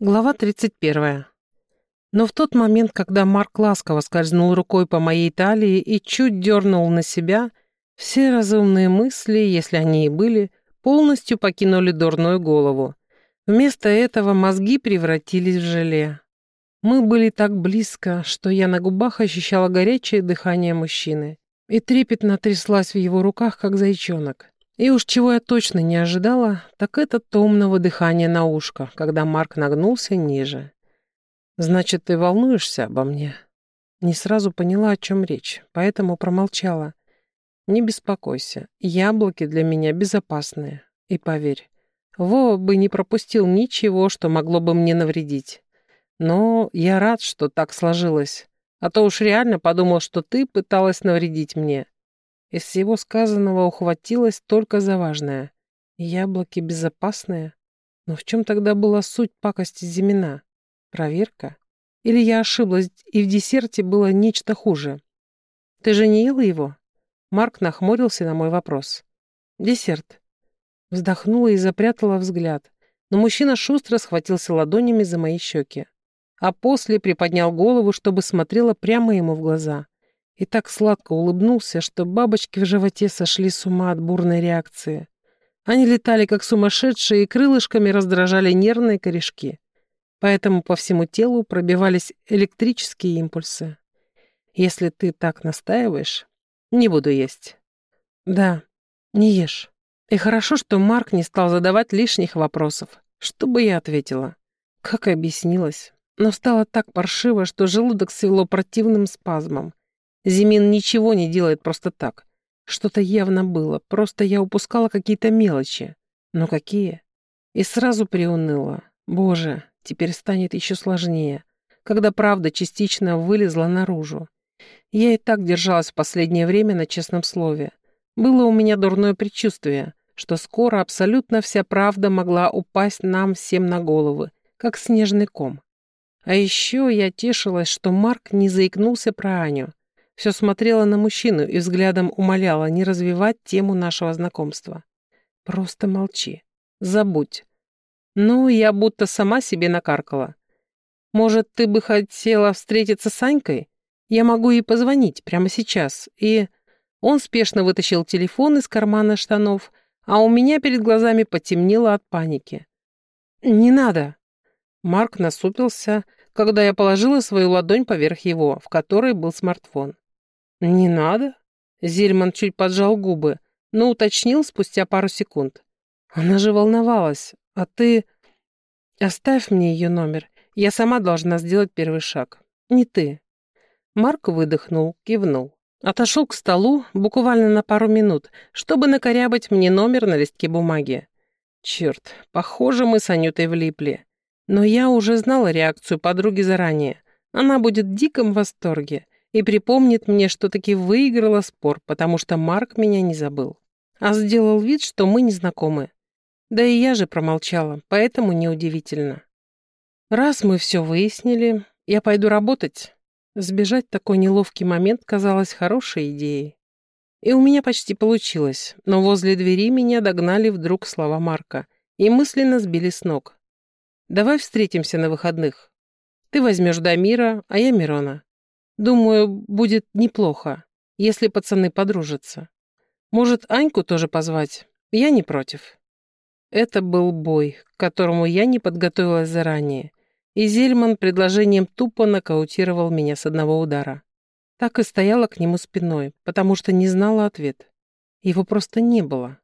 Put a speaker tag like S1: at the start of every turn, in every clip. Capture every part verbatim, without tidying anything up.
S1: Глава тридцать первая. Но в тот момент, когда Марк ласково скользнул рукой по моей талии и чуть дернул на себя, все разумные мысли, если они и были, полностью покинули дурную голову. Вместо этого мозги превратились в желе. Мы были так близко, что я на губах ощущала горячее дыхание мужчины и трепетно тряслась в его руках, как зайчонок. И уж чего я точно не ожидала, так это томного дыхания на ушко, когда Марк нагнулся ниже. «Значит, ты волнуешься обо мне?» Не сразу поняла, о чем речь, поэтому промолчала. «Не беспокойся, яблоки для меня безопасные. И поверь, Вова бы не пропустил ничего, что могло бы мне навредить. Но я рад, что так сложилось, а то уж реально подумал, что ты пыталась навредить мне». Из всего сказанного ухватилась только за важное. Яблоки безопасные? Но в чем тогда была суть пакости Зимина? Проверка? Или я ошиблась, и в десерте было нечто хуже? Ты же не ела его? Марк нахмурился на мой вопрос. Десерт. Вздохнула и запрятала взгляд, но мужчина шустро схватился ладонями за мои щеки, а после приподнял голову, чтобы смотрела прямо ему в глаза. И так сладко улыбнулся, что бабочки в животе сошли с ума от бурной реакции. Они летали как сумасшедшие и крылышками раздражали нервные корешки. Поэтому по всему телу пробивались электрические импульсы. Если ты так настаиваешь, не буду есть. Да, не ешь. И хорошо, что Марк не стал задавать лишних вопросов. Что бы я ответила? Как объяснилось? Но стало так паршиво, что желудок свело противным спазмом. Зимин ничего не делает просто так. Что-то явно было, просто я упускала какие-то мелочи. Но какие? И сразу приуныла. Боже, теперь станет еще сложнее, когда правда частично вылезла наружу. Я и так держалась в последнее время на честном слове. Было у меня дурное предчувствие, что скоро абсолютно вся правда могла упасть нам всем на головы, как снежный ком. А еще я тешилась, что Марк не заикнулся про Аню. Все смотрела на мужчину и взглядом умоляла не развивать тему нашего знакомства. Просто молчи. Забудь. Ну, я будто сама себе накаркала. Может, ты бы хотела встретиться с Анькой? Я могу ей позвонить прямо сейчас. И он спешно вытащил телефон из кармана штанов, а у меня перед глазами потемнело от паники. Не надо. Марк насупился, когда я положила свою ладонь поверх его, в которой был смартфон. «Не надо?» Зельман чуть поджал губы, но уточнил спустя пару секунд. «Она же волновалась. А ты...» «Оставь мне ее номер. Я сама должна сделать первый шаг. Не ты». Марк выдохнул, кивнул. Отошел к столу буквально на пару минут, чтобы накорябать мне номер на листке бумаги. Черт, похоже, мы с Анютой влипли. Но я уже знала реакцию подруги заранее. Она будет в диком восторге и припомнит мне, что таки выиграла спор, потому что Марк меня не забыл, а сделал вид, что мы не знакомы. Да и я же промолчала, поэтому неудивительно. Раз мы все выяснили, я пойду работать. Сбежать в такой неловкий момент казалось хорошей идеей. И у меня почти получилось, но возле двери меня догнали вдруг слова Марка и мысленно сбили с ног. «Давай встретимся на выходных. Ты возьмешь Дамира, а я Мирона. Думаю, будет неплохо, если пацаны подружатся. Может, Аньку тоже позвать? Я не против». Это был бой, к которому я не подготовилась заранее, и Зельман предложением тупо нокаутировал меня с одного удара. Так и стояла к нему спиной, потому что не знала ответ. Его просто не было.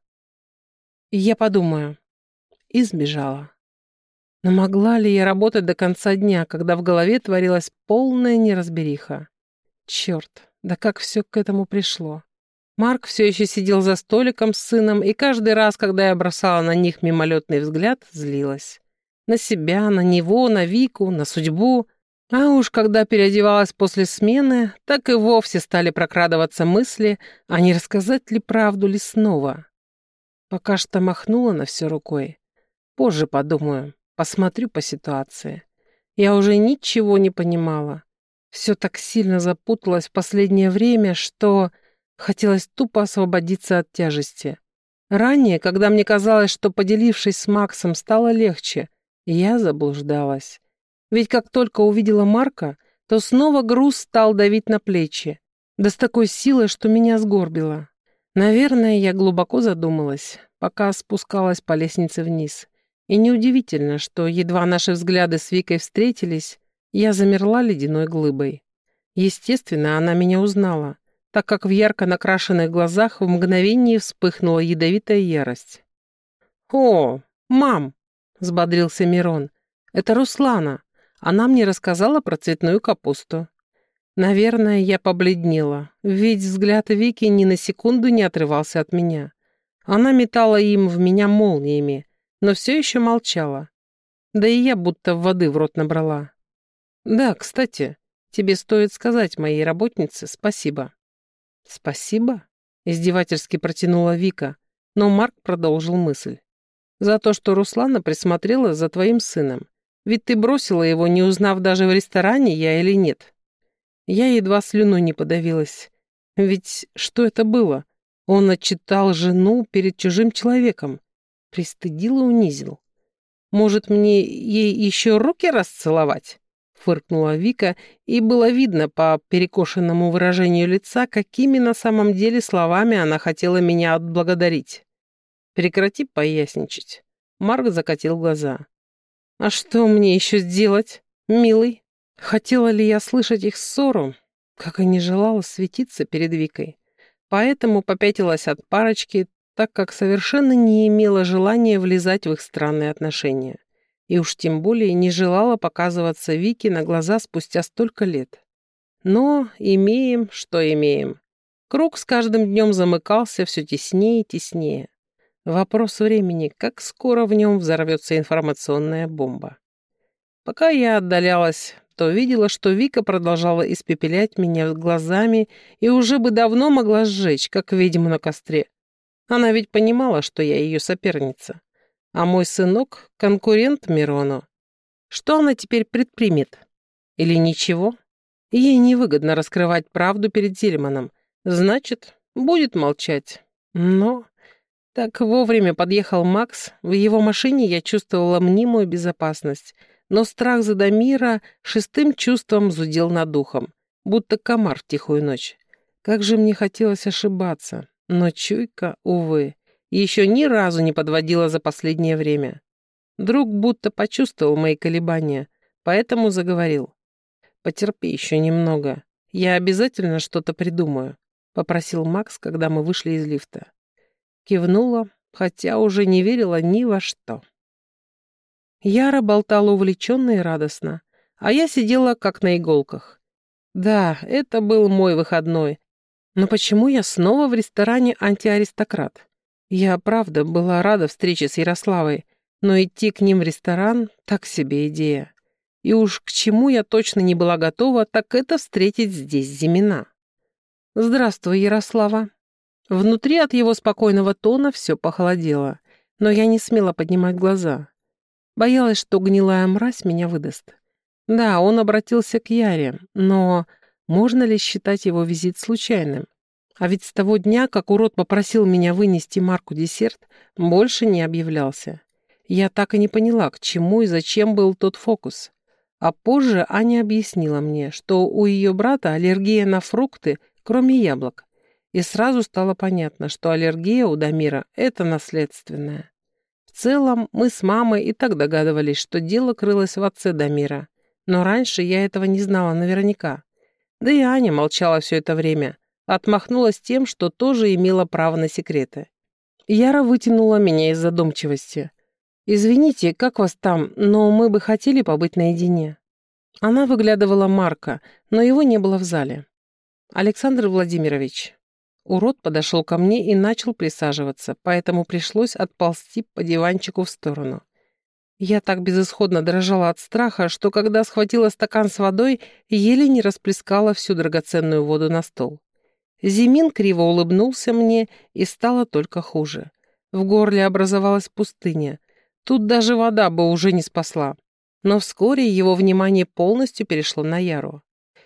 S1: И я подумаю. И сбежала. Но могла ли я работать до конца дня, когда в голове творилась полная неразбериха? Черт, да как все к этому пришло. Марк все еще сидел за столиком с сыном, и каждый раз, когда я бросала на них мимолетный взгляд, злилась. На себя, на него, на Вику, на судьбу. А уж когда переодевалась после смены, так и вовсе стали прокрадываться мысли, а не рассказать ли правду ли снова. Пока что махнула на все рукой. Позже подумаю. Посмотрю по ситуации. Я уже ничего не понимала. Все так сильно запуталось в последнее время, что хотелось тупо освободиться от тяжести. Ранее, когда мне казалось, что, поделившись с Максом, стало легче, Я заблуждалась. Ведь как только увидела Марка, то снова груз стал давить на плечи, да с такой силой, что меня сгорбило. Наверное, я глубоко задумалась, пока спускалась по лестнице вниз. И неудивительно, что едва наши взгляды с Викой встретились, я замерла ледяной глыбой. Естественно, она меня узнала, так как в ярко накрашенных глазах в мгновение вспыхнула ядовитая ярость. «О, мам!» — взбодрился Мирон. «Это Руслана. Она мне рассказала про цветную капусту». Наверное, я побледнела, ведь взгляд Вики ни на секунду не отрывался от меня. Она метала им в меня молниями, но все еще молчала. Да и я будто воды в рот набрала. «Да, кстати, тебе стоит сказать моей работнице спасибо». «Спасибо?» — издевательски протянула Вика, но Марк продолжил мысль. «За то, что Руслана присмотрела за твоим сыном. Ведь ты бросила его, не узнав даже в ресторане, я или нет». Я едва слюной не подавилась. Ведь что это было? Он отчитал жену перед чужим человеком. Пристыдил и унизил. «Может, мне ей еще руки расцеловать?» Фыркнула Вика, и было видно по перекошенному выражению лица, какими на самом деле словами она хотела меня отблагодарить. «Прекрати поясничать». Марк закатил глаза. «А что мне еще сделать, милый?» Хотела ли я слышать их ссору, как и не желала светиться перед Викой. Поэтому попятилась от парочки, так как совершенно не имела желания влезать в их странные отношения. И уж тем более не желала показываться Вике на глаза спустя столько лет. Но имеем, что имеем. Круг с каждым днем замыкался все теснее и теснее. Вопрос времени, как скоро в нем взорвется информационная бомба. Пока я отдалялась, то видела, что Вика продолжала испепелять меня глазами и уже бы давно могла сжечь, как ведьму на костре. Она ведь понимала, что я ее соперница. А мой сынок — конкурент Мирону. Что она теперь предпримет? Или ничего? Ей невыгодно раскрывать правду перед Зельманом. Значит, будет молчать. Но... Так вовремя подъехал Макс. В его машине я чувствовала мнимую безопасность. Но страх за Дамира шестым чувством зудел над духом, будто комар в тихую ночь. Как же мне хотелось ошибаться, но чуйка, увы, еще ни разу не подводила за последнее время. Друг будто почувствовал мои колебания, поэтому заговорил. «Потерпи еще немного, я обязательно что-то придумаю», — попросил Макс, когда мы вышли из лифта. Кивнула, хотя уже не верила ни во что. Яра болтала увлеченно и радостно, а я сидела как на иголках. Да, это был мой выходной, но почему я снова в ресторане «Антиаристократ»? Я, правда, была рада встрече с Ярославой, но идти к ним в ресторан — так себе идея. И уж к чему я точно не была готова, так это встретить здесь Зимина. «Здравствуй, Ярослава». Внутри от его спокойного тона все похолодело, но я не смела поднимать глаза. Боялась, что гнилая мразь меня выдаст. Да, он обратился к Яре, но можно ли считать его визит случайным? А ведь с того дня, как урод попросил меня вынести Марку десерт, больше не объявлялся. Я так и не поняла, к чему и зачем был тот фокус. А позже Аня объяснила мне, что у ее брата аллергия на фрукты, кроме яблок. И сразу стало понятно, что аллергия у Дамира – это наследственная. В целом, мы с мамой и так догадывались, что дело крылось в отце Дамира. Но раньше я этого не знала наверняка. Да и Аня молчала все это время. Отмахнулась тем, что тоже имела право на секреты. Яра вытянула меня из задумчивости. «Извините, как вас там, но мы бы хотели побыть наедине». Она выглядывала Марка, но его не было в зале. «Александр Владимирович». Урод подошел ко мне и начал присаживаться, поэтому пришлось отползти по диванчику в сторону. Я так безысходно дрожала от страха, что когда схватила стакан с водой, еле не расплескала всю драгоценную воду на стол. Зимин криво улыбнулся мне, и стало только хуже. В горле образовалась пустыня. Тут даже вода бы уже не спасла. Но вскоре его внимание полностью перешло на Яру.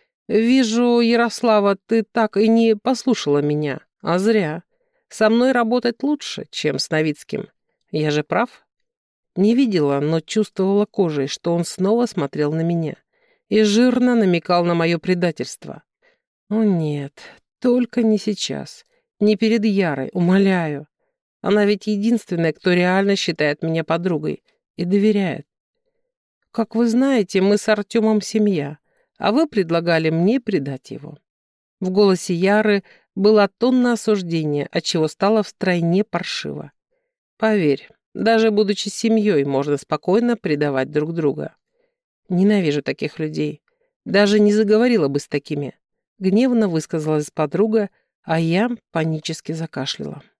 S1: «Вижу, Ярослава, ты так и не послушала меня, а зря. Со мной работать лучше, чем с Новицким. Я же прав?» Не видела, но чувствовала кожей, что он снова смотрел на меня и жирно намекал на мое предательство. О нет, только не сейчас. Не перед Ярой, умоляю. Она ведь единственная, кто реально считает меня подругой и доверяет. Как вы знаете, мы с Артемом семья, а вы предлагали мне предать его. В голосе Яры была тонна осуждения, отчего стало втройне паршиво. Поверь, даже будучи семьей, можно спокойно предавать друг друга. Ненавижу таких людей. Даже не заговорила бы с такими. Гневно высказалась подруга, а я панически закашляла.